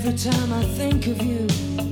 time I think of you,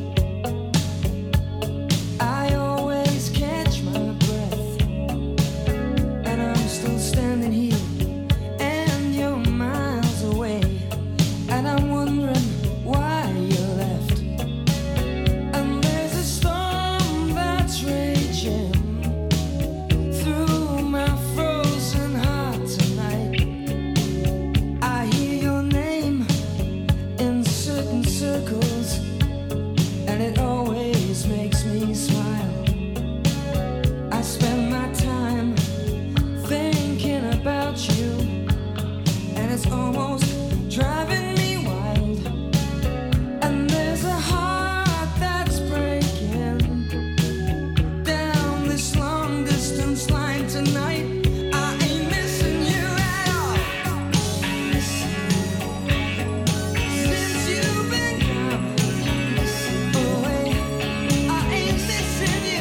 I always catch my breath, and I'm still standing here, and you're miles away, and I'm wondering why you left. And there's a storm that's raging through my frozen heart tonight. I hear your name in certain circles, and it always makes me smile. I spend my time thinking about you, and it's almost driving me wild. And there's a heart that's breaking down this long distance line tonight. I ain't missing you at all. Since you've been gone away, I ain't missing you.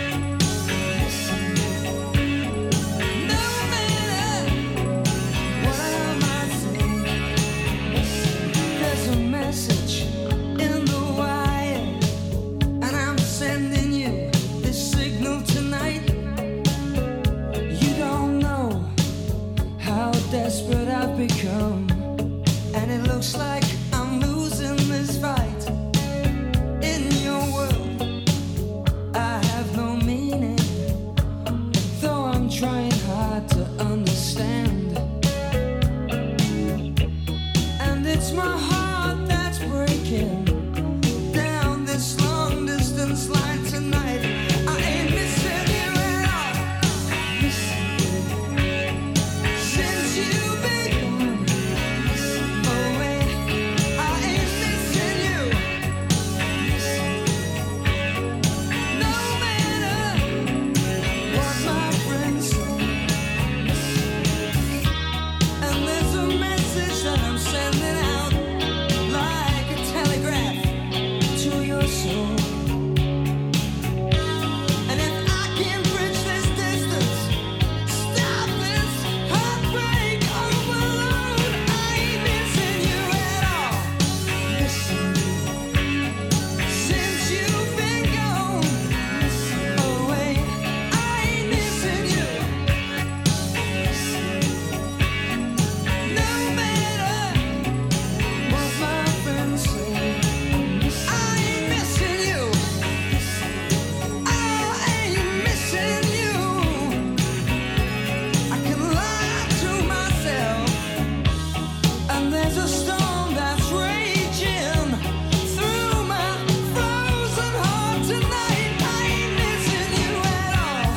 No matter what I might say, there's a message in the wire, and I'm sending you this signal tonight. You don't know how desperate I've become, and it looks like I'm losing this fight. In your world, I have no meaning, though I'm trying hard to understand. And it's my heart that's breaking down this long distance line tonight. I ain't missing you at all. Since you've been gone away, I ain't missing you. No matter what my friends say, and there's a message that I'm sending out like a telegraph to your soul. And if I can bridge this distance, stop this heartbreak overload, I ain't missing you at all. Since you've been gone away, I ain't missing you. No matter what my friends say, I ain't missing you. I ain't missing you. I can lie to myself, and there's a storm that's raging through my frozen heart tonight. I ain't missing you at all.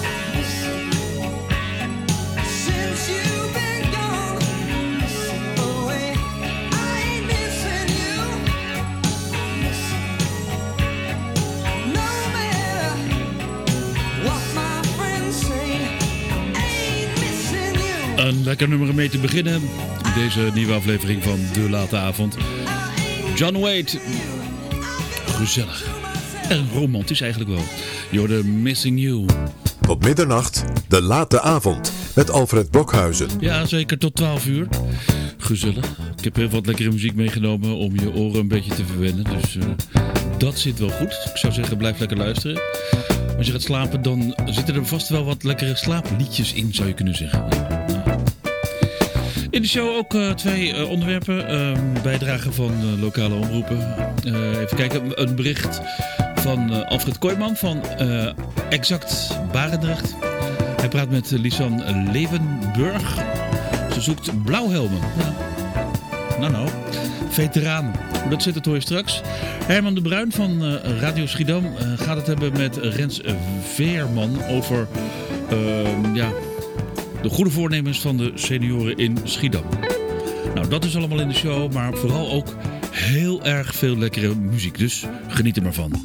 Since you've been gone away, I ain't missing you. No matter what my friends say, I ain't missing you. Een lekker nummer om mee te beginnen. In deze nieuwe aflevering van De Late Avond. John Waite. Gezellig. En romantisch eigenlijk wel. Je hoorde Missing You. Tot middernacht, De Late Avond, met Alfred Blokhuizen. Ja, zeker tot 12 uur. Gezellig. Ik heb heel wat lekkere muziek meegenomen om je oren een beetje te verwennen. Dus dat zit wel goed. Ik zou zeggen, blijf lekker luisteren. Als je gaat slapen, dan zitten er vast wel wat lekkere slaapliedjes in, zou je kunnen zeggen. In de show ook twee onderwerpen. Bijdragen van lokale omroepen. Even kijken, een bericht van Alfred Kooijman van Exact Barendrecht. Hij praat met Lisanne Levenburg. Ze zoekt blauwhelmen. Ja. Nou. Veteranen. Hoe dat zit, dat hoor je straks. Herman de Bruin van Radio Schiedam gaat het hebben met Rens Veerman over de goede voornemens van de senioren in Schiedam. Nou, dat is allemaal in de show, maar vooral ook heel erg veel lekkere muziek. Dus geniet er maar van.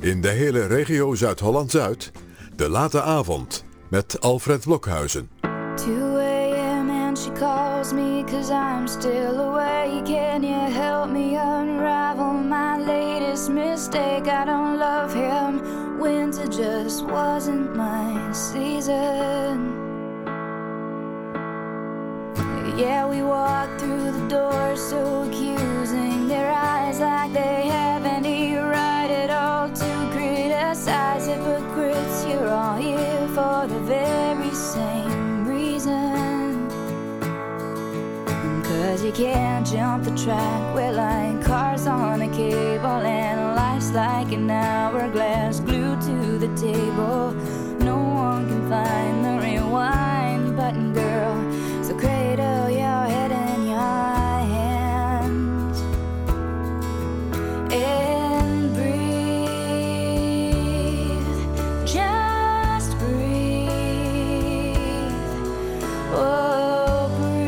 In de hele regio Zuid-Holland-Zuid, De Late Avond, met Alfred Blokhuizen. 2 a.m. and she calls me 'cause I'm still awake. Can you help me unravel my latest mistake? I don't love him, winter just wasn't my season. Yeah, we walk through the door so accusing, their eyes like they have any right at all to criticize. Hypocrites, you're all here for the very same reason. 'Cause you can't jump the track, we're like cars on a cable, and life's like an hourglass glued to the table. No one can find the rewind button, girl, so cradle your head in your hands and breathe, just breathe, oh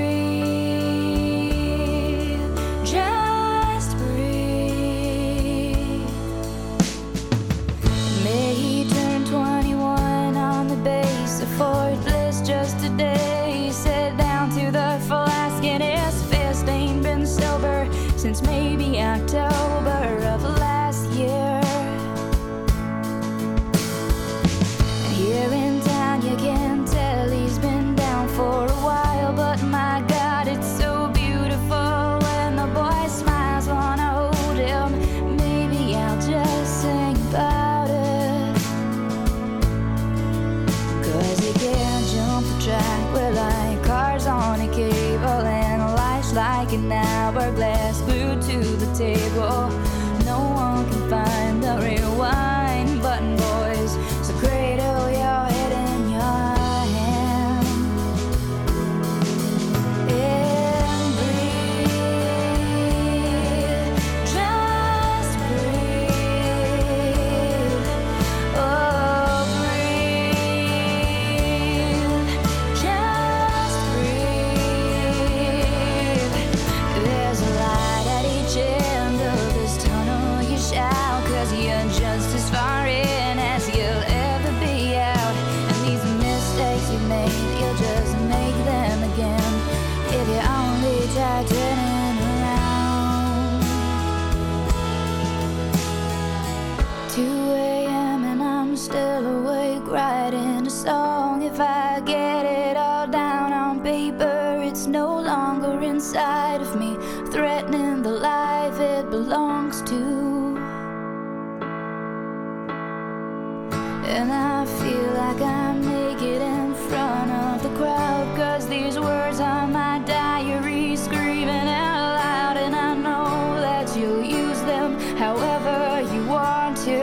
breathe, just breathe. May he turn 21 on the base of Fort Bliss just today. Sat down to the flask and his fist ain't been sober since maybe October of last year. Here in town you can tell he's been down for a while, but my God, it's so beautiful when the boy smiles. Wanna hold him, maybe I'll just sing about it. 'Cause you can't jump the track, we're like cars on a cable, and life's like an hourglass glued to the table. No one can find the rewind button, boys, so cradle your head in your hand and breathe, just breathe, oh breathe, just breathe. There's a light at each end of this tunnel, you shout, 'cause you're just as far in as you'll ever be out. And these mistakes you made, you'll just make them again if you only try turning around. 2 a.m. and I'm still awake writing a song. If I get it all down on paper, it's no longer inside of me, threatening the life it belongs to. And I feel like I'm naked in front of the crowd, 'cause these words are my diary screaming out loud. And I know that you'll use them however you want to,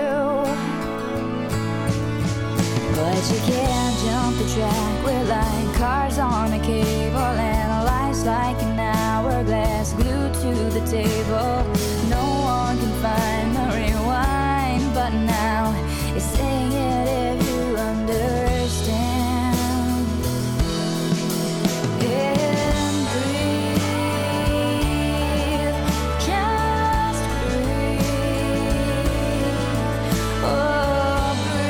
but you can't jump the track, we're like cars on a cable, and life's like an hourglass glued to the table. No one can find the rewind button now. It's saying it if you understand. And breathe, just breathe, oh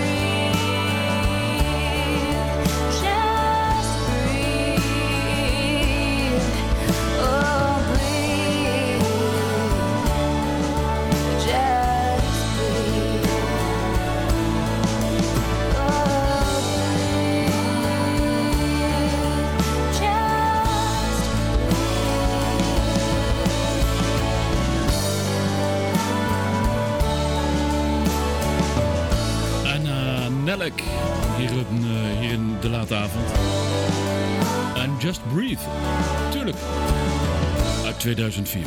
breathe, just breathe, oh breathe, just breathe. Nelk, hier in de late avond. En Just Breathe, tuurlijk, uit 2004.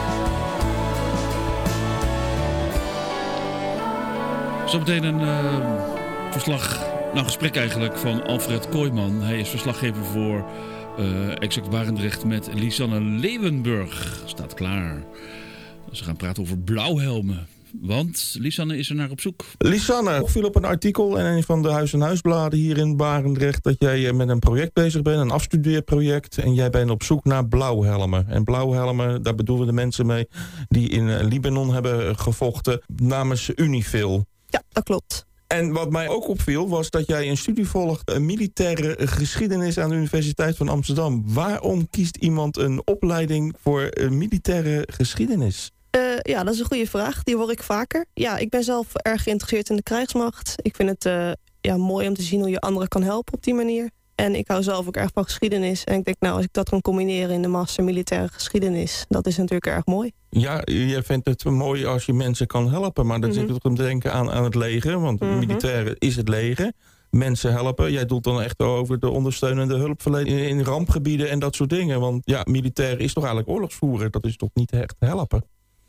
Zometeen een gesprek eigenlijk van Alfred Kooijman. Hij is verslaggever voor Exact Barendrecht met Lisanne Leeuwenburg. Staat klaar. Ze gaan praten over blauwhelmen. Want Lisanne is er naar op zoek. Lisanne, ik viel op een artikel in een van de huis-en-huisbladen hier in Barendrecht dat jij met een project bezig bent, een afstudeerproject. En jij bent op zoek naar blauwhelmen. En blauwhelmen, daar bedoelen de mensen mee die in Libanon hebben gevochten namens Unifil. Ja, dat klopt. En wat mij ook opviel was dat jij een studie volgt, een militaire geschiedenis aan de Universiteit van Amsterdam. Waarom kiest iemand een opleiding voor een militaire geschiedenis? Ja, dat is een goede vraag. Die hoor ik vaker. Ja, ik ben zelf erg geïnteresseerd in de krijgsmacht. Ik vind het mooi om te zien hoe je anderen kan helpen op die manier. En ik hou zelf ook erg van geschiedenis. En ik denk, als ik dat kan combineren in de master militaire geschiedenis, dat is natuurlijk erg mooi. Ja, je vindt het mooi als je mensen kan helpen. Maar dan zit het om te denken aan het leger. Want militaire is het leger. Mensen helpen. Jij doet dan echt over de ondersteunende hulpverlening in rampgebieden en dat soort dingen. Want ja, militair is toch eigenlijk oorlogsvoeren. Dat is toch niet echt helpen?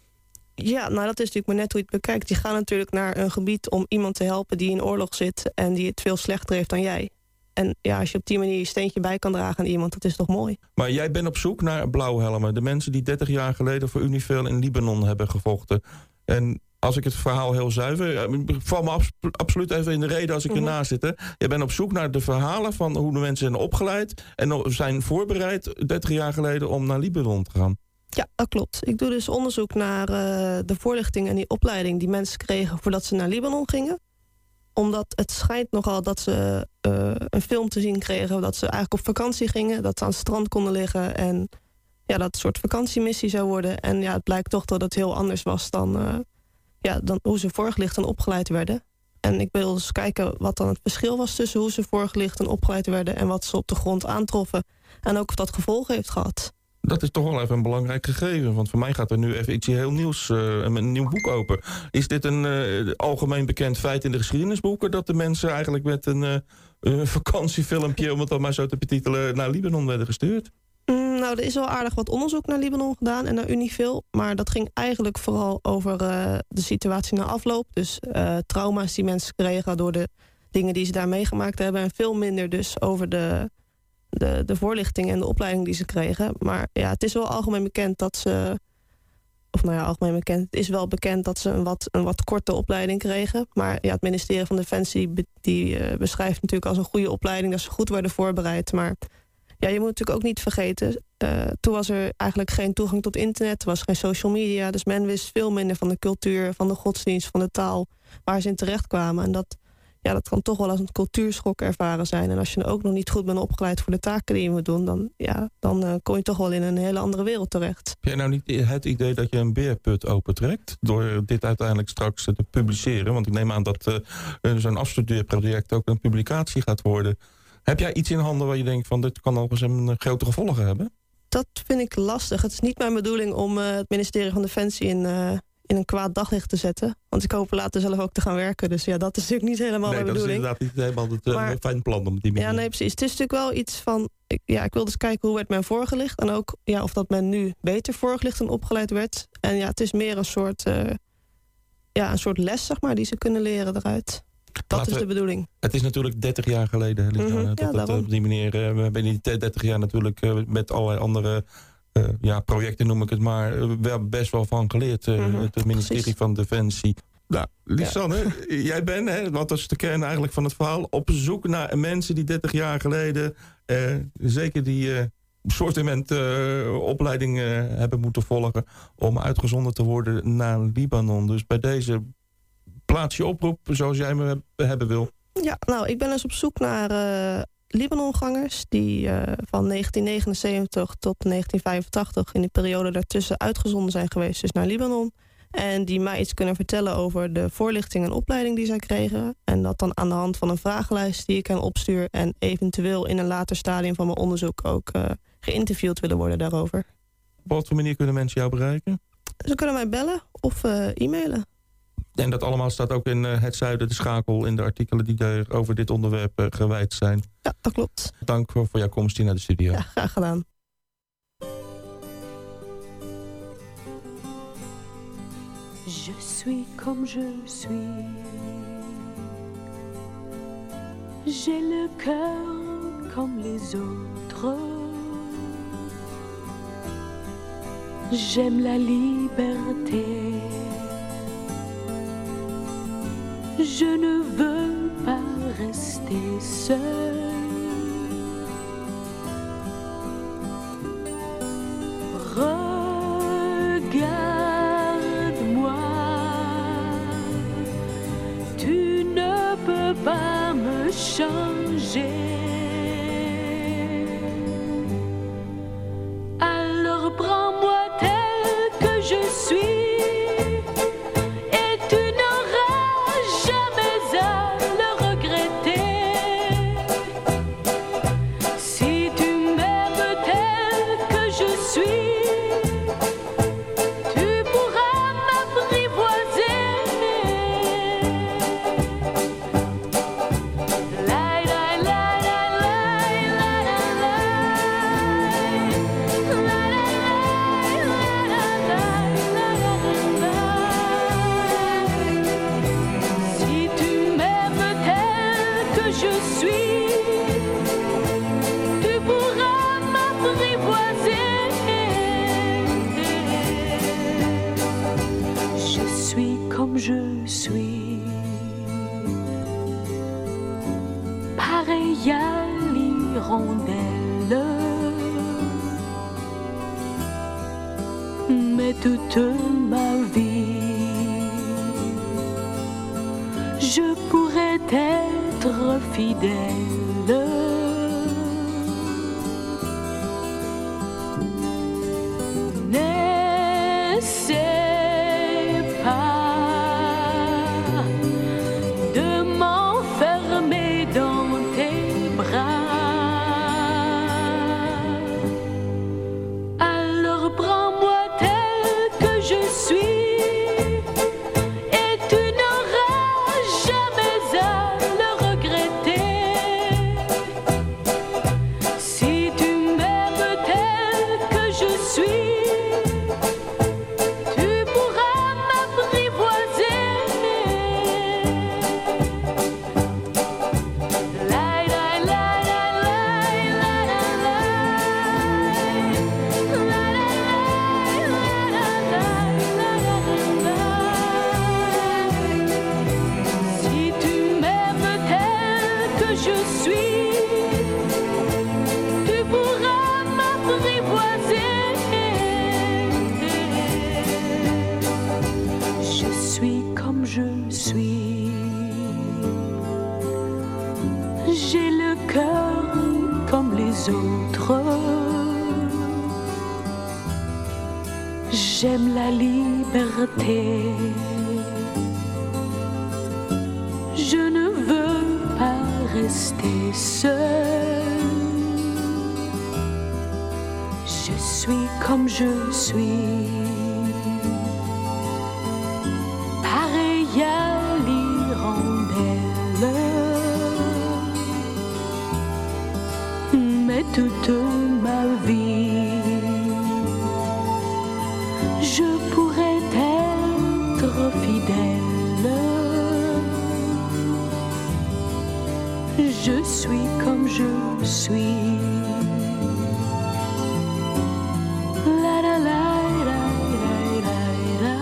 Ja, dat is natuurlijk maar net hoe je het bekijkt. Je gaat natuurlijk naar een gebied om iemand te helpen die in oorlog zit en die het veel slechter heeft dan jij. En ja, als je op die manier je steentje bij kan dragen aan iemand, dat is toch mooi. Maar jij bent op zoek naar blauwhelmen. De mensen die 30 jaar geleden voor Unifil in Libanon hebben gevochten. En als ik het verhaal heel zuiver... Ik val me absoluut even in de reden als ik ernaast zit. Hè. Je bent op zoek naar de verhalen van hoe de mensen zijn opgeleid en zijn voorbereid 30 jaar geleden om naar Libanon te gaan. Ja, dat klopt. Ik doe dus onderzoek naar de voorlichting en die opleiding die mensen kregen voordat ze naar Libanon gingen. Omdat het schijnt nogal dat ze een film te zien kregen, dat ze eigenlijk op vakantie gingen, dat ze aan het strand konden liggen en ja, dat het een soort vakantiemissie zou worden. En ja, het blijkt toch dat het heel anders was dan hoe ze voorgelicht en opgeleid werden. En ik wil dus kijken wat dan het verschil was tussen hoe ze voorgelicht en opgeleid werden en wat ze op de grond aantroffen. En ook of dat gevolgen heeft gehad. Dat is toch wel even een belangrijk gegeven. Want voor mij gaat er nu even iets heel nieuws, een nieuw boek open. Is dit een algemeen bekend feit in de geschiedenisboeken, dat de mensen eigenlijk met een vakantiefilmpje, om het dan maar zo te betitelen, naar Libanon werden gestuurd? Er is wel aardig wat onderzoek naar Libanon gedaan en naar Unifil. Maar dat ging eigenlijk vooral over de situatie na afloop. Dus trauma's die mensen kregen door de dingen die ze daar meegemaakt hebben. En veel minder dus over de voorlichting en de opleiding die ze kregen. Maar ja, het is wel algemeen bekend dat ze... algemeen bekend. Het is wel bekend dat ze een wat korte opleiding kregen. Maar ja, het ministerie van Defensie beschrijft natuurlijk als een goede opleiding, dat ze goed werden voorbereid. Maar ja, je moet natuurlijk ook niet vergeten, toen was er eigenlijk geen toegang tot internet, er was geen social media, dus men wist veel minder van de cultuur, van de godsdienst, van de taal, waar ze in terecht kwamen. En dat kan toch wel als een cultuurschok ervaren zijn. En als je ook nog niet goed bent opgeleid voor de taken die je moet doen, dan kom je toch wel in een hele andere wereld terecht. Heb jij nou niet het idee dat je een beerput opentrekt door dit uiteindelijk straks te publiceren? Want ik neem aan dat zo'n afstudeerproject ook een publicatie gaat worden. Heb jij iets in handen waar je denkt van dit kan ook eens een grote gevolgen hebben? Dat vind ik lastig. Het is niet mijn bedoeling om het ministerie van Defensie in een kwaad daglicht te zetten. Want ik hoop later zelf ook te gaan werken. Dus ja, dat is natuurlijk niet helemaal mijn bedoeling. Dat is inderdaad niet helemaal het fijn plan om die manier. Ja, nee, precies. Het is natuurlijk wel iets van... Ik wil dus kijken hoe werd men voorgelicht. En ook of dat men nu beter voorgelicht en opgeleid werd. En ja, het is meer een soort les, zeg maar, die ze kunnen leren eruit. Dat is de bedoeling. Het is natuurlijk 30 jaar geleden, Lisanne, dat het op die manier... we hebben die 30 jaar natuurlijk met allerlei andere projecten, noem ik het maar, wel best wel van geleerd. Het ministerie van Defensie. Nou, Lisanne, jij bent, want dat is de kern eigenlijk van het verhaal, op zoek naar mensen die 30 jaar geleden zeker die soortement opleiding hebben moeten volgen om uitgezonden te worden naar Libanon. Dus bij deze plaats je oproep zoals jij me hebben wil. Ja, ik ben dus op zoek naar Libanongangers die van 1979 tot 1985 in de periode daartussen uitgezonden zijn geweest, dus naar Libanon. En die mij iets kunnen vertellen over de voorlichting en opleiding die zij kregen. En dat dan aan de hand van een vragenlijst die ik hen opstuur en eventueel in een later stadium van mijn onderzoek ook geïnterviewd willen worden daarover. Op wat voor manier kunnen mensen jou bereiken? Ze kunnen mij bellen of e-mailen. En dat allemaal staat ook in Het Zuiden, de Schakel, in de artikelen die daar over dit onderwerp gewijd zijn. Ja, dat klopt. Dank voor jouw komst hier naar de studio. Ja, graag gedaan. Je suis comme je suis. J'ai le cœur comme les autres. J'aime la liberté. Je ne veux pas rester seul. Regarde-moi, changer. Alors prends-moi tel que je suis. Et tu n'auras jamais à le regretter. Si tu m'aimes tel que je suis, tu pourras m'apprivoiser. Si tu m'aimes tel que je suis, tu pourras m'apprivoiser. Je suis comme je suis, pareil à l'hirondelle, mais toute ma vie, je pourrais être fidèle. N'essaie pas de m'enfermer dans tes bras. Alors prends-moi tel que je suis, et tu n'auras jamais à le regretter. Si tu m'aimes tel que je suis, tu pourras m'apprivoiser. Si tu m'aimes tel que je suis, tu pourras m'apprivoiser. Je suis comme je suis. J'ai le cœur comme les autres. J'aime la liberté. Je ne veux pas rester seul. Je suis comme je suis, pareil à l'hirondelle, mais toute ma vie, je pourrais être fidèle. Je suis comme je suis. La la la la la la la.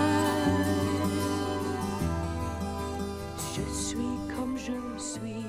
Je suis comme je suis.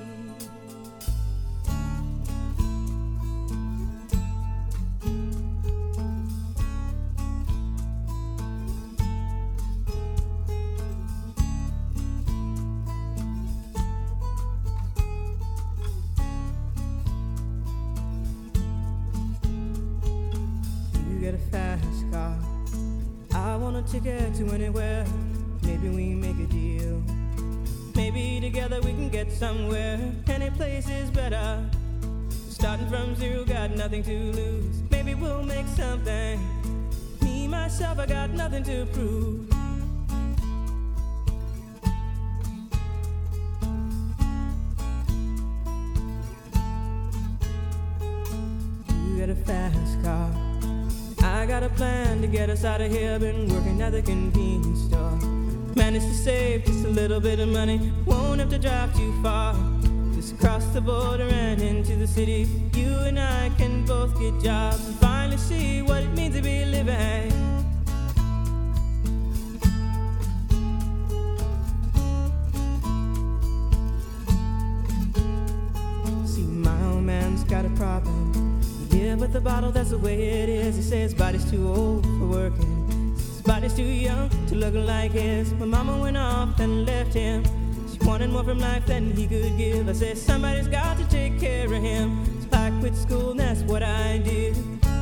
You get a fast car. I want a ticket to anywhere. Maybe we make a deal. Maybe together we can get somewhere. Any place is better. Starting from zero, got nothing to lose. Maybe we'll make something. Me, myself, I got nothing to prove. You get a fast car. I got a plan to get us out of here. Been working at the convenience store. Managed to save just a little bit of money. Won't have to drive too far. Just cross the border and into the city. You and I can both get jobs and finally see what it means to be living. See, my old man's got a problem. He live with a bottle, that's the way it is. He says his body's too old for working. His body's too young to look like his. My mama went off and left him. She wanted more from life than he could give. I said, somebody's got to take care of him. So I quit school and that's what I did.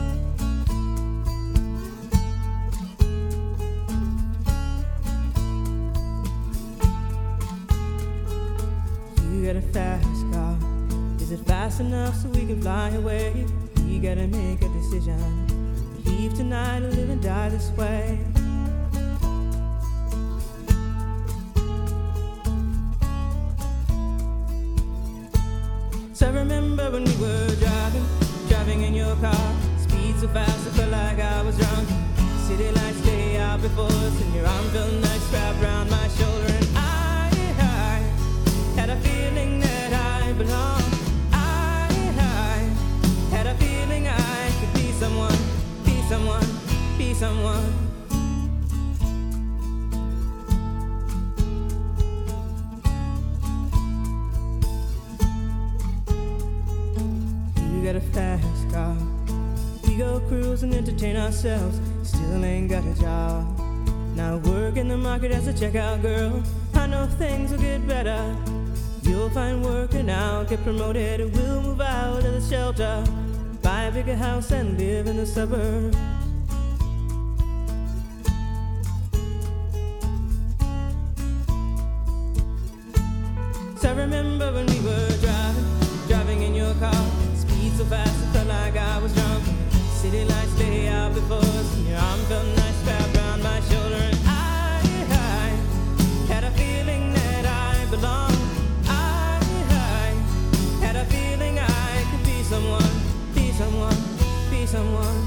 You got a fast car. Is it fast enough so we can fly away? We gotta make a decision. Leave tonight or live and die this way. So I remember when we were driving in your car. Speed so fast I felt like I was drunk. City lights lay out before us, and your arm felt nice wrapped around my shoulder. And I had a feeling that I belonged. I had a feeling I could be someone, be someone, be someone. You got a fast car. We go cruise and entertain ourselves. Still ain't got a job. Now work in the market as a checkout girl. I know things will get better. You'll find work and I'll get promoted. And we'll move out of the shelter, buy a bigger house and live in the suburbs. So I remember when we were driving in your car. Speed so fast I felt like I was drunk. City lights lay out before us, and your arm felt nice wrapped around my shoulder. And I had a feeling that I belonged. I had a feeling I could be someone, be someone, be someone.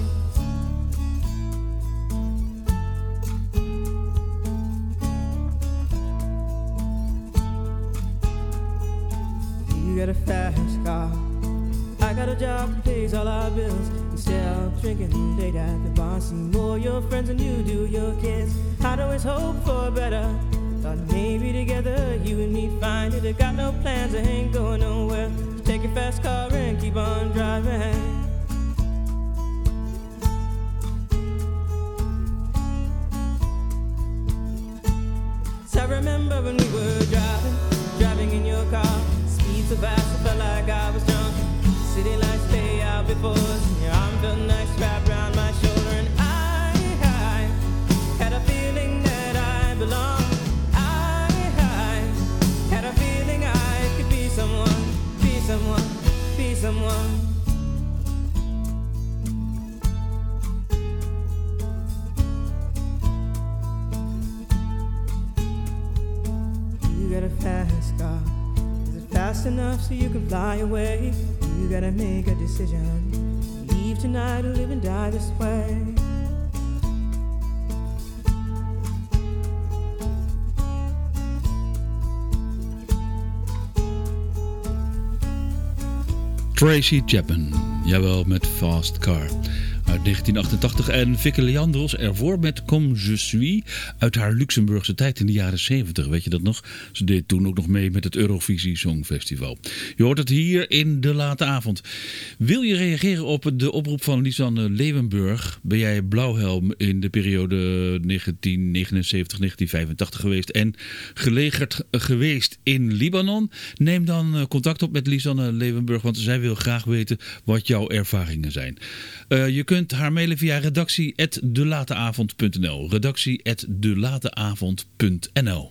You got a fast car. I got a job that pays all our bills. Instead of drinking late at the bar, see more your friends than you do your kids. I'd always hope for better. Thought maybe together you and me find it. I got no plans, I ain't going nowhere. So take your fast car and keep on driving. So I remember when we were driving in your car. Speed so fast I felt like I was drunk. City lights lay out before us, and your arm felt nice wrapped around my shoulder. And I had a feeling that I belonged. I had a feeling I could be someone, be someone, be someone. You got a fast car. Is it fast enough so you can fly away? You gotta make a decision. Leave tonight or live and die this way. Tracy Chapman, jawel, met Fast Car uit 1988 en Vicky Leandros ervoor met Comme je suis uit haar Luxemburgse tijd in de jaren 70. Weet je dat nog? Ze deed toen ook nog mee met het Eurovisie Songfestival. Je hoort het hier in de late avond. Wil je reageren op de oproep van Lisanne Leeuwenburg? Ben jij blauwhelm in de periode 1979-1985 geweest en gelegerd geweest in Libanon? Neem dan contact op met Lisanne Leeuwenburg, want zij wil graag weten wat jouw ervaringen zijn. Je kunt haar mailen via redactie@delateavond.nl. redactie@delateavond.nl.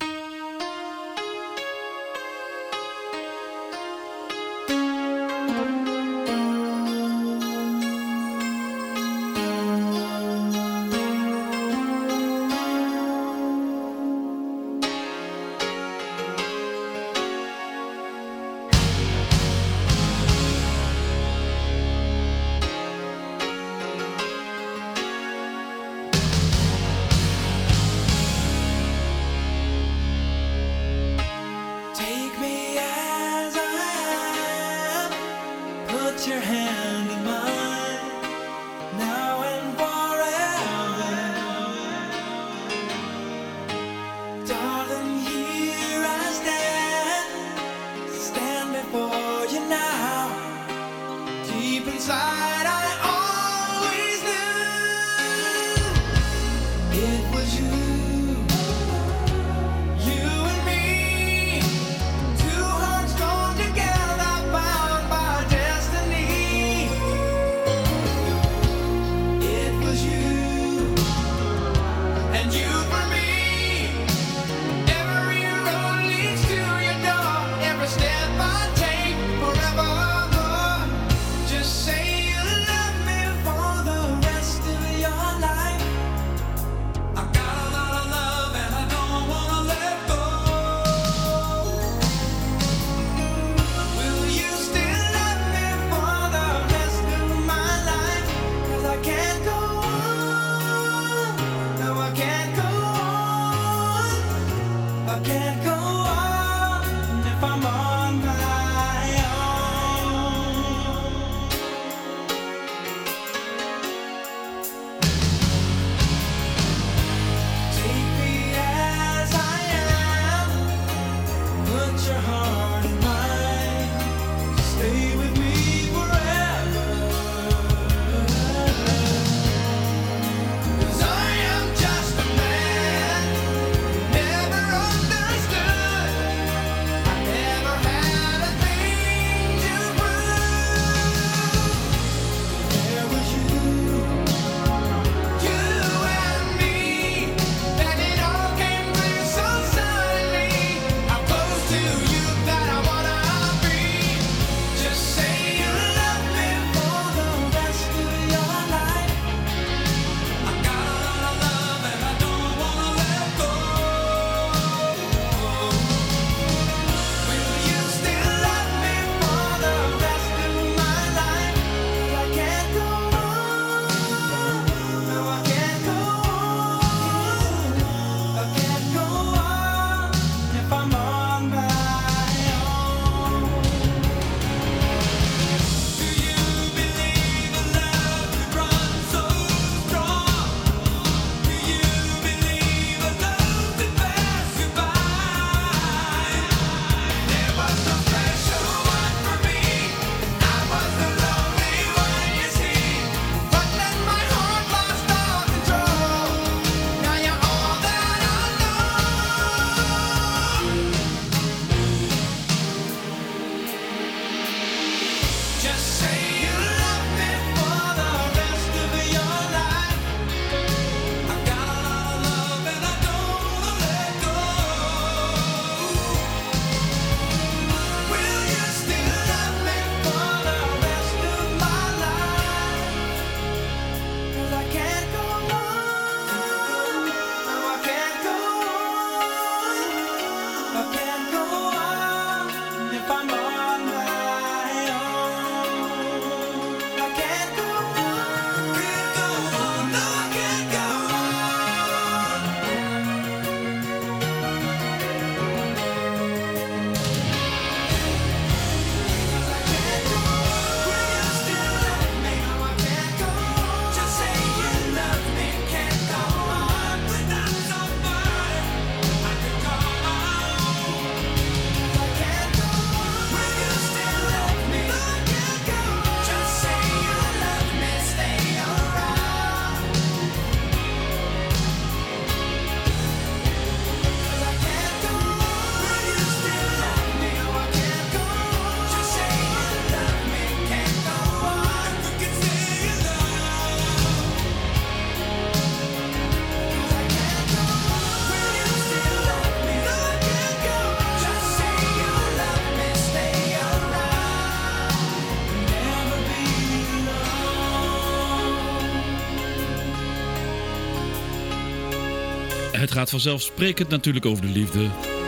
Het gaat vanzelfsprekend natuurlijk over de liefde.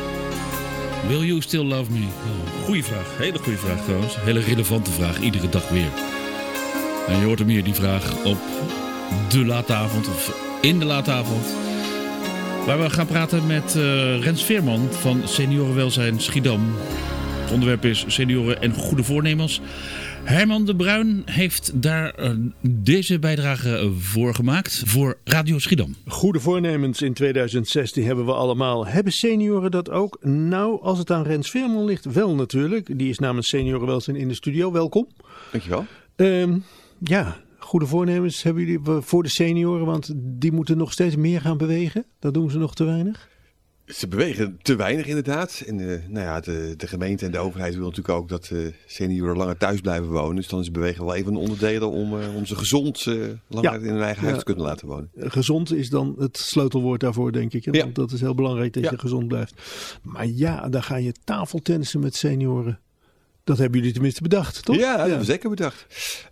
Will you still love me? Oh, goeie vraag. Hele goede vraag trouwens. Hele relevante vraag. Iedere dag weer. En je hoort hem hier, die vraag, op de late avond. Of in de late avond. Waar we gaan praten met Rens Veerman van Seniorenwelzijn Schiedam. Het onderwerp is senioren en goede voornemens. Herman de Bruin heeft daar deze bijdrage voor gemaakt voor Radio Schiedam. Goede voornemens in 2016 hebben we allemaal. Hebben senioren dat ook? Nou, als het aan Rens Veerman ligt, wel natuurlijk. Die is namens Seniorenwelzijn in de studio. Welkom. Dankjewel. Ja, goede voornemens hebben jullie voor de senioren, want die moeten nog steeds meer gaan bewegen. Dat doen ze nog te weinig. Ze bewegen te weinig inderdaad. En de gemeente en de overheid willen natuurlijk ook dat senioren langer thuis blijven wonen. Dus dan is bewegen wel even een onderdeel om ze gezond langer in hun eigen huis te kunnen laten wonen. Gezond is dan het sleutelwoord daarvoor, denk ik. Ja. Want dat is heel belangrijk dat je gezond blijft. Maar ja, dan ga je tafeltennissen met senioren. Dat hebben jullie tenminste bedacht, toch? Ja, dat hebben we zeker bedacht.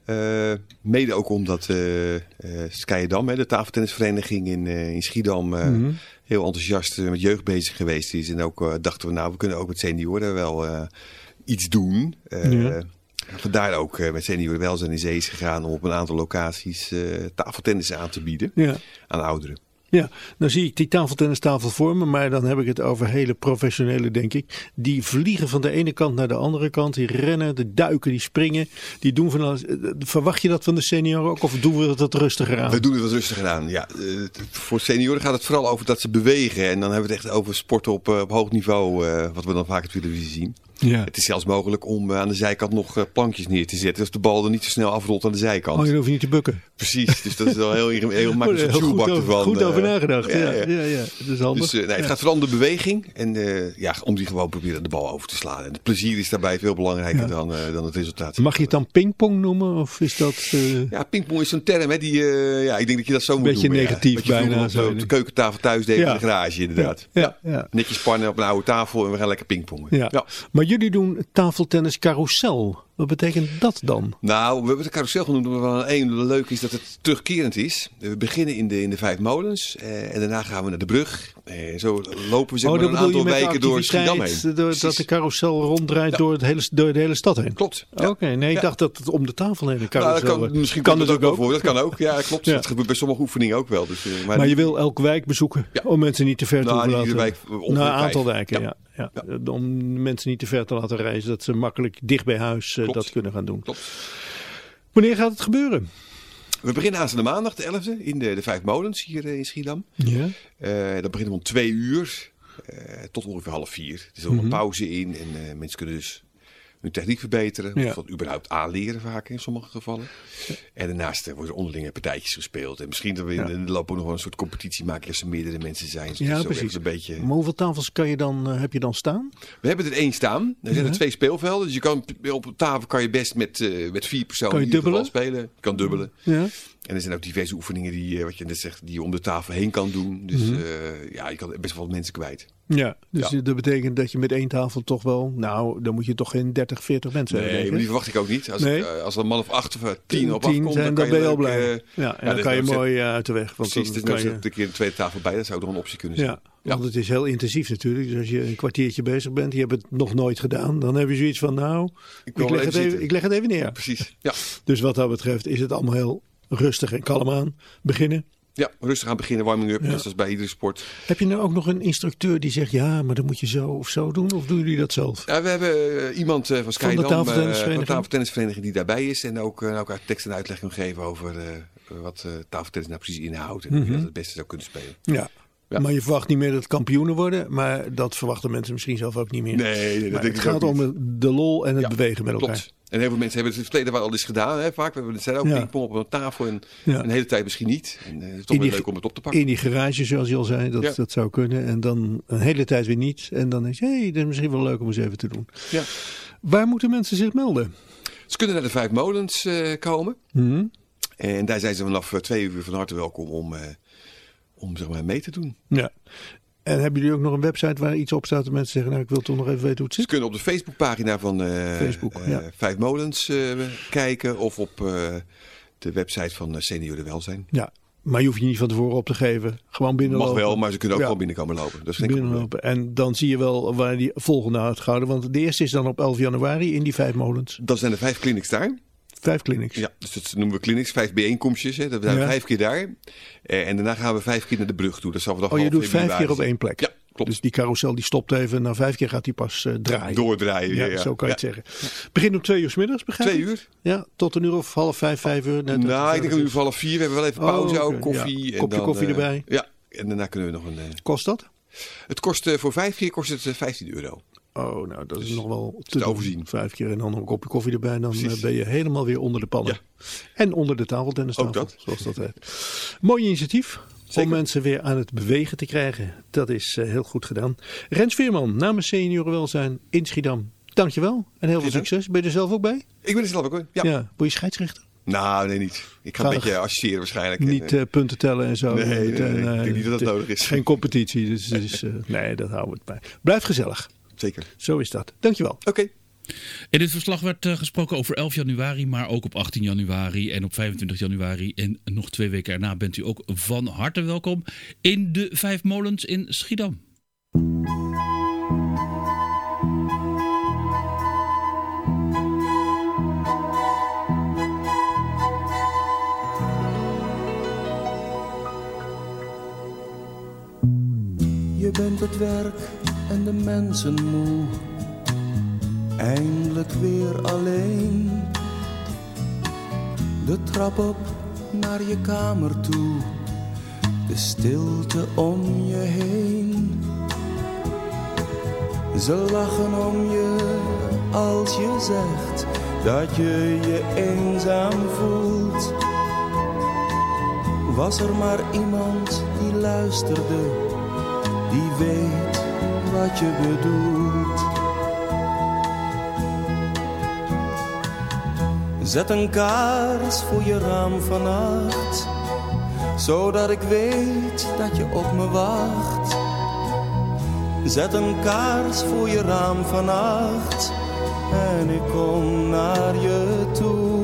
Mede ook omdat Skyedam, de tafeltennisvereniging in Schiedam, heel enthousiast met jeugd bezig geweest is. En ook dachten we, we kunnen ook met senioren wel iets doen. Vandaar ook met Seniorenwelzijn in zee is gegaan om op een aantal locaties tafeltennis aan te bieden aan ouderen. Ja, nou zie ik die tafeltennistafel voor me, maar dan heb ik het over hele professionele, denk ik. Die vliegen van de ene kant naar de andere kant, die rennen, die duiken, die springen, die doen van alles. Verwacht je dat van de senioren ook of doen we het wat rustiger aan? We doen het wat rustiger aan, ja. Voor senioren gaat het vooral over dat ze bewegen en dan hebben we het echt over sporten op hoog niveau, wat we dan vaak op televisie zien. Ja. Het is zelfs mogelijk om aan de zijkant nog plankjes neer te zetten. Dus de bal er niet zo snel afrolt aan de zijkant. Oh, je hoeft niet te bukken. Precies, dus dat is wel heel makkelijk een shoebak ervan. Goed over nagedacht. Ja. Dat is handig. Dus het gaat vooral om de beweging. En om die gewoon proberen de bal over te slaan. En het plezier is daarbij veel belangrijker dan het resultaat. Mag je het dan pingpong noemen? Of is dat... Ja, pingpong is zo'n term. Hè, die, ik denk dat je dat zo moet noemen. Beetje negatief bijna. Op de keukentafel thuis deed in de garage inderdaad. Ja. Netjes spannen op een oude tafel en we gaan lekker pingpongen. Ja. Maar jullie doen tafeltennis carousel. Wat betekent dat dan? Nou, we hebben het carousel genoemd omdat één leuk is dat het terugkerend is. We beginnen in de 5 molens en daarna gaan we naar de brug. Zo lopen we een aantal weken door Schiedam heen. Dat de carousel ronddraait door de hele stad heen? Klopt. Ja. Oké, ik dacht dat het om de tafel heen een carousel was. Misschien kan het ook wel voor. Dat kan ook, ja klopt. Dat gebeurt bij sommige oefeningen ook wel. Dus, maar je wil elke wijk bezoeken om mensen niet te ver te laten. Wijk, een aantal wijken, ja. Om mensen niet te ver te laten reizen. Dat ze makkelijk dicht bij huis dat kunnen gaan doen. Klopt. Wanneer gaat het gebeuren? We beginnen aanstaande maandag de 11e in de 5 molens hier in Schiedam. Ja. Dan beginnen we om 2 uur tot ongeveer 3:30. Er is ook een pauze in en mensen kunnen dus hun techniek verbeteren. Of dat überhaupt aanleren vaak in sommige gevallen. En daarnaast worden er onderlinge partijtjes gespeeld. En misschien dat we in de loop ook nog wel een soort competitie maken als er meerdere mensen zijn. Dus ja, precies. Een beetje... Maar hoeveel tafels heb je dan staan? We hebben er 1 staan. Er zijn er 2 speelvelden. Dus je kan, op een tafel kan je best met 4 personen kan je dubbelen? Spelen. Je kan dubbelen. Ja. En er zijn ook diverse oefeningen die, wat je net zegt, die je om de tafel heen kan doen. Dus je kan best wel wat mensen kwijt. Ja, dus dat betekent dat je met 1 tafel toch wel... Nou, dan moet je toch geen 30, 40 mensen hebben. Nee, maar die verwacht ik ook niet. Als er een man of 8 of 10 op afkomt, dan ben je al blij. Dan kan je mooi uit de weg. Want precies, dus dan zit een keer een tweede tafel bij. Dat zou nog een optie kunnen zijn. Ja, want het is heel intensief natuurlijk. Dus als je een kwartiertje bezig bent, je hebt het nog nooit gedaan. Dan heb je zoiets van, ik leg het even neer. Precies, ja. Dus wat dat betreft is het allemaal heel rustig en kalm aan. Beginnen. Ja, rustig aan beginnen, warming up, net als bij iedere sport. Heb je nou ook nog een instructeur die zegt, maar dan moet je zo of zo doen? Of doen jullie dat zelf? Ja, we hebben iemand van Skyedam, van de tafeltennisvereniging die daarbij is. En ook tekst en uitleg kan geven over wat tafeltennis nou precies inhoudt. En hoe je dat het beste zou kunnen spelen. Ja. Maar je verwacht niet meer dat het kampioenen worden. Maar dat verwachten mensen misschien zelf ook niet meer. Nee, dat denk het gaat om de lol en het bewegen met elkaar. Klopt. En heel veel mensen hebben het in het verleden wel al eens gedaan. Hè, vaak. We hebben ook pingpong op een tafel en een hele tijd misschien niet. En het is toch wel leuk om het op te pakken. In die garage, zoals je al zei, dat zou kunnen. En dan een hele tijd weer niet. En dan denk je, dat is misschien wel leuk om eens even te doen. Ja. Waar moeten mensen zich melden? Ze kunnen naar de 5 molens komen. En daar zijn ze vanaf 2 uur van harte welkom om zeg maar mee te doen. Ja. En hebben jullie ook nog een website waar iets op staat dat mensen zeggen, ik wil toch nog even weten hoe het zit? Ze kunnen op de Facebookpagina van 5 molens kijken of op de website van Seniorenwelzijn. Ja. Maar je hoeft je niet van tevoren op te geven. Gewoon binnenlopen. Mag wel, maar ze kunnen ook gewoon binnenkomen lopen. Dat is geen binnenlopen. En dan zie je wel waar die volgende uitgehouden. Want de eerste is dan op 11 januari in die 5 molens. Dan zijn er 5 clinics daar. 5 clinics. Ja, dus dat noemen we clinics, 5 bijeenkomstjes. Hè. Dat zijn 5 keer daar. En daarna gaan we 5 keer naar de brug toe. Dat zal vanaf je doet 5 keer op één plek. Ja, klopt. Dus die carousel die stopt even. Na 5 keer gaat die pas draaien. Doordraaien. Ja, zo kan je het zeggen. Begint om 2 uur 's middags, begrijp ik? 2 uur. Ja, tot een uur of 4:30, 5 uur. Ik denk een uur of 4:30. We hebben wel even pauze ook, koffie. Ja, kopje koffie erbij. Ja, en daarna kunnen we nog een... Kost dat? Het kost voor 5 keer kost het €15. Oh, nou dat is nog wel te overzien. 5 keer en dan een kopje koffie erbij. Dan ben je helemaal weer onder de pannen. Ja. En onder de tafeltennistafel, ook dat. zoals dat heet. Mooi initiatief. Zeker. Om mensen weer aan het bewegen te krijgen. Dat is heel goed gedaan. Rens Veerman namens Seniorenwelzijn in Schiedam. Dankjewel en heel veel succes. Ben je er zelf ook bij? Ik ben er zelf ook bij. Ja. Word je scheidsrechter? Nou, nee niet. Ik ga een beetje associëren waarschijnlijk. Niet punten tellen en zo. Nee, ik denk niet dat dat nodig is. Geen competitie. Dus nee, dat houden we het bij. Blijf gezellig. Zeker. Zo is dat. Dankjewel. Oké. In dit verslag werd gesproken over 11 januari, maar ook op 18 januari en op 25 januari. En nog 2 weken erna bent u ook van harte welkom in de 5 molens in Schiedam. Je bent het werk en de mensen moe. Eindelijk weer alleen. De trap op naar je kamer toe. De stilte om je heen. Ze lachen om je als je zegt dat je je eenzaam voelt. Was er maar iemand die luisterde, die weet wat je bedoelt. Zet een kaars voor je raam vannacht, zodat ik weet dat je op me wacht. Zet een kaars voor je raam vannacht en ik kom naar je toe.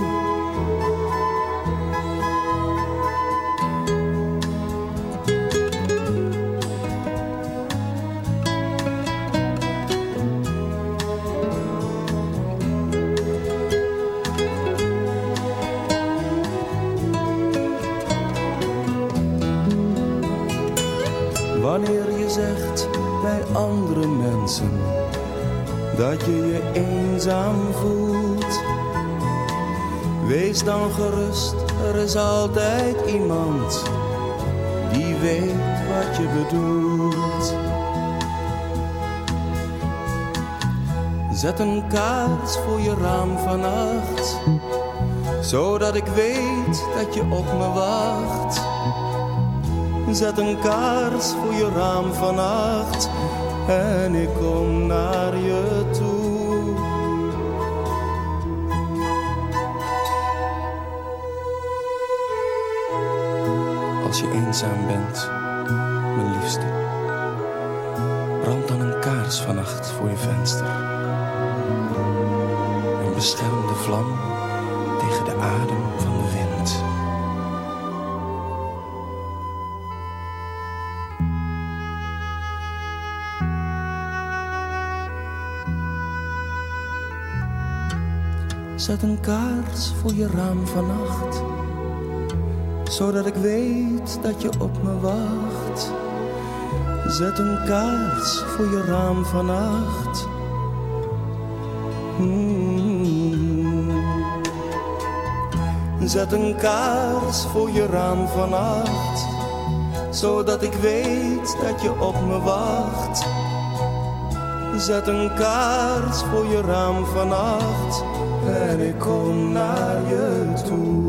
Wanneer je zegt bij andere mensen dat je je eenzaam voelt, wees dan gerust, er is altijd iemand die weet wat je bedoelt. Zet een kaars voor je raam vannacht, zodat ik weet dat je op me wacht. Zet een kaars voor je raam vannacht en ik kom naar je toe. Als je eenzaam bent, mijn liefste, brand dan een kaars vannacht voor je venster. En bescherm de vlam tegen de adem van de wind. Zet een kaars voor je raam vannacht, zodat ik weet dat je op me wacht. Zet een kaars voor je raam vannacht. Zet een kaars voor je raam vannacht, zodat ik weet dat je op me wacht. Zet een kaars voor je raam vannacht en ik kom naar je toe.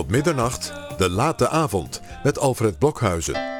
Tot middernacht, De Late Avond met Alfred Blokhuizen.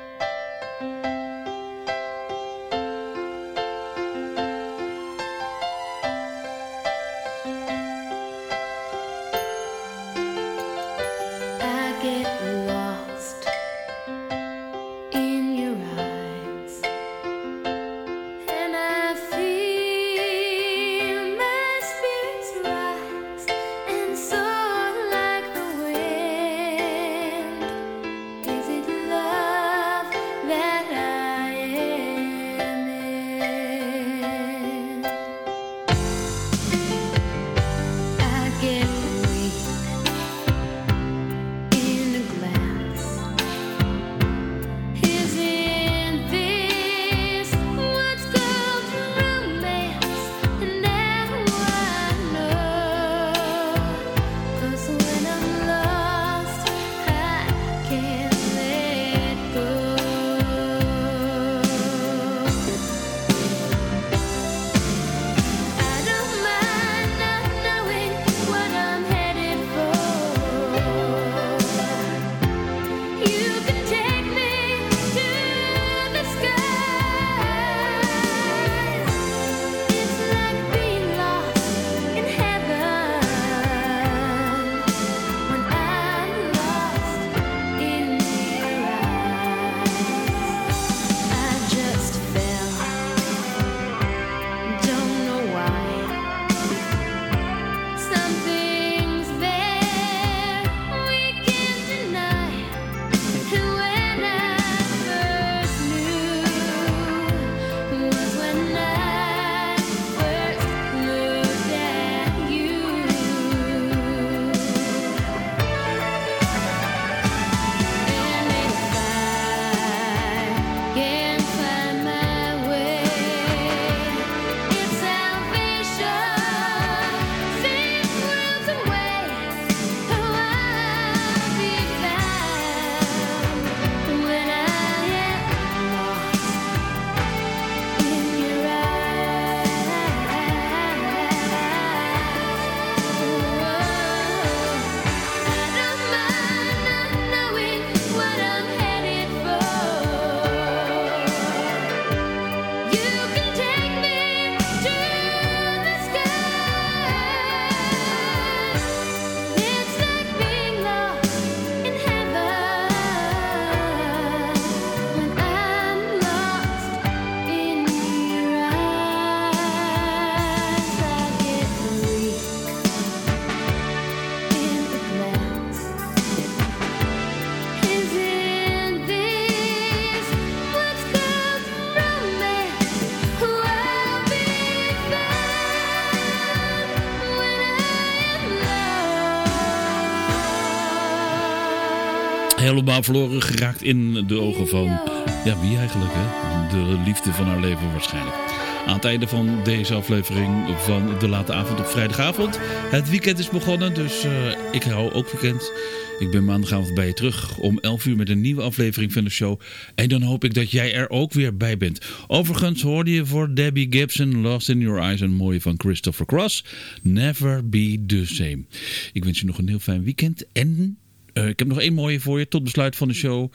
Helemaal verloren geraakt in de ogen van... Ja, wie eigenlijk, hè? De liefde van haar leven waarschijnlijk. Aan het einde van deze aflevering van De Late Avond op vrijdagavond. Het weekend is begonnen, dus ik hou ook weekend. Ik ben maandagavond bij je terug om 11 uur met een nieuwe aflevering van de show. En dan hoop ik dat jij er ook weer bij bent. Overigens hoorde je voor Debbie Gibson, Lost in Your Eyes, een mooie van Christopher Cross. Never be the same. Ik wens je nog een heel fijn weekend en... ik heb nog één mooie voor je tot besluit van de show.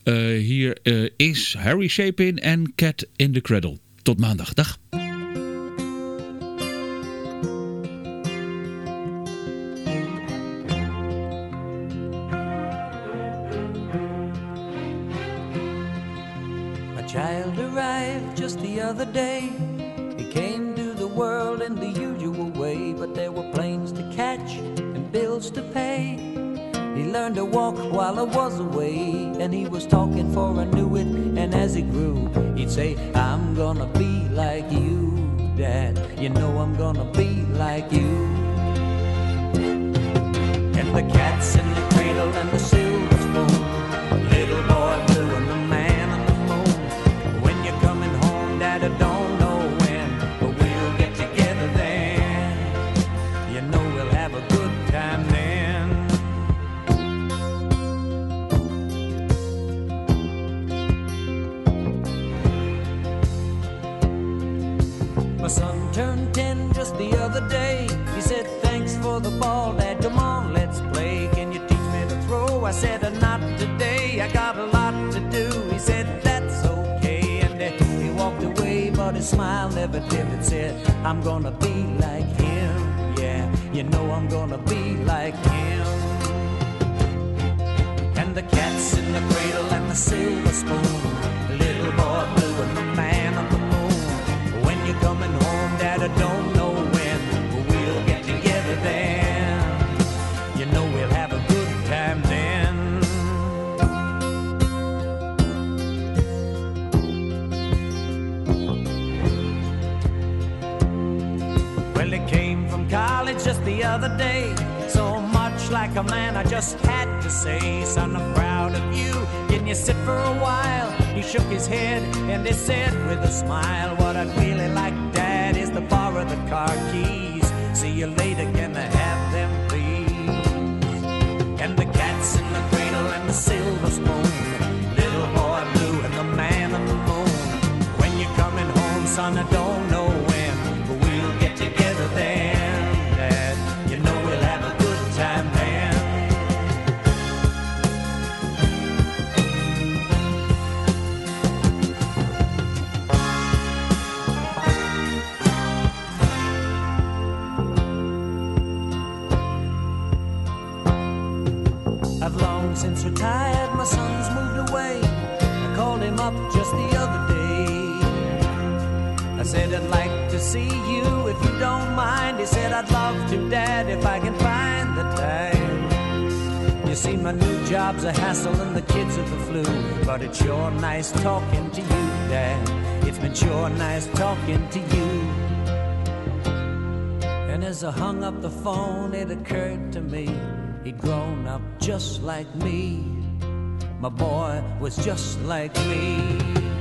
Hier is Harry Chapin en Cat in the Cradle. Tot maandag. Dag. A child arrived just the other day. He came to the world in the usual way, but there were planes to catch and bills to pay. He learned to walk while I was away, and he was talking for I knew it, and as he grew, he'd say, I'm gonna be like you, Dad, you know I'm gonna be like you. And the cat's in the cradle and the silver spoon, little boy blue and the man on the moon. When you're coming home, Dad, I don't know when, but we'll get together then. You know we'll have a good time then. My son turned 10 just the other day. He said, thanks for the ball, Dad, come on, let's play. Can you teach me I said, not today, I got a lot to do. He said, that's okay, and he walked away, but his smile never dimmed. Said, I'm gonna be like him, yeah, you know I'm gonna be like him. And the cat's in the cradle and the silver spoon, the little boy blue and the man on the moon. When you're coming home, Dad, I don't know when, but we'll get together then. You know we'll have a good time then. Well, he came from college just the other day. So much like a man, I just had to say, son, I'm proud of you. Can you sit for a while? He shook his head and he said with a smile, what I'd really like, Dad, is to borrow the car keys. See you later, can I have them, please? And the cat's in the cradle and the silver spoon, little boy blue and the man on the moon. When you're coming home, son, I don't know when, but we'll get together then, Dad. You know we'll have a good time then. I've long since retired, my son's moved away. I called him up just the other day. I said, I'd like to see you if you don't mind. He said, I'd love to, Dad, if I can find the time. You see, my new job's a hassle and the kids are the flu, but it's sure nice talking to you, Dad. It's been sure nice talking to you. And as I hung up the phone, it occurred to me, he'd grown up just like me. My boy was just like me.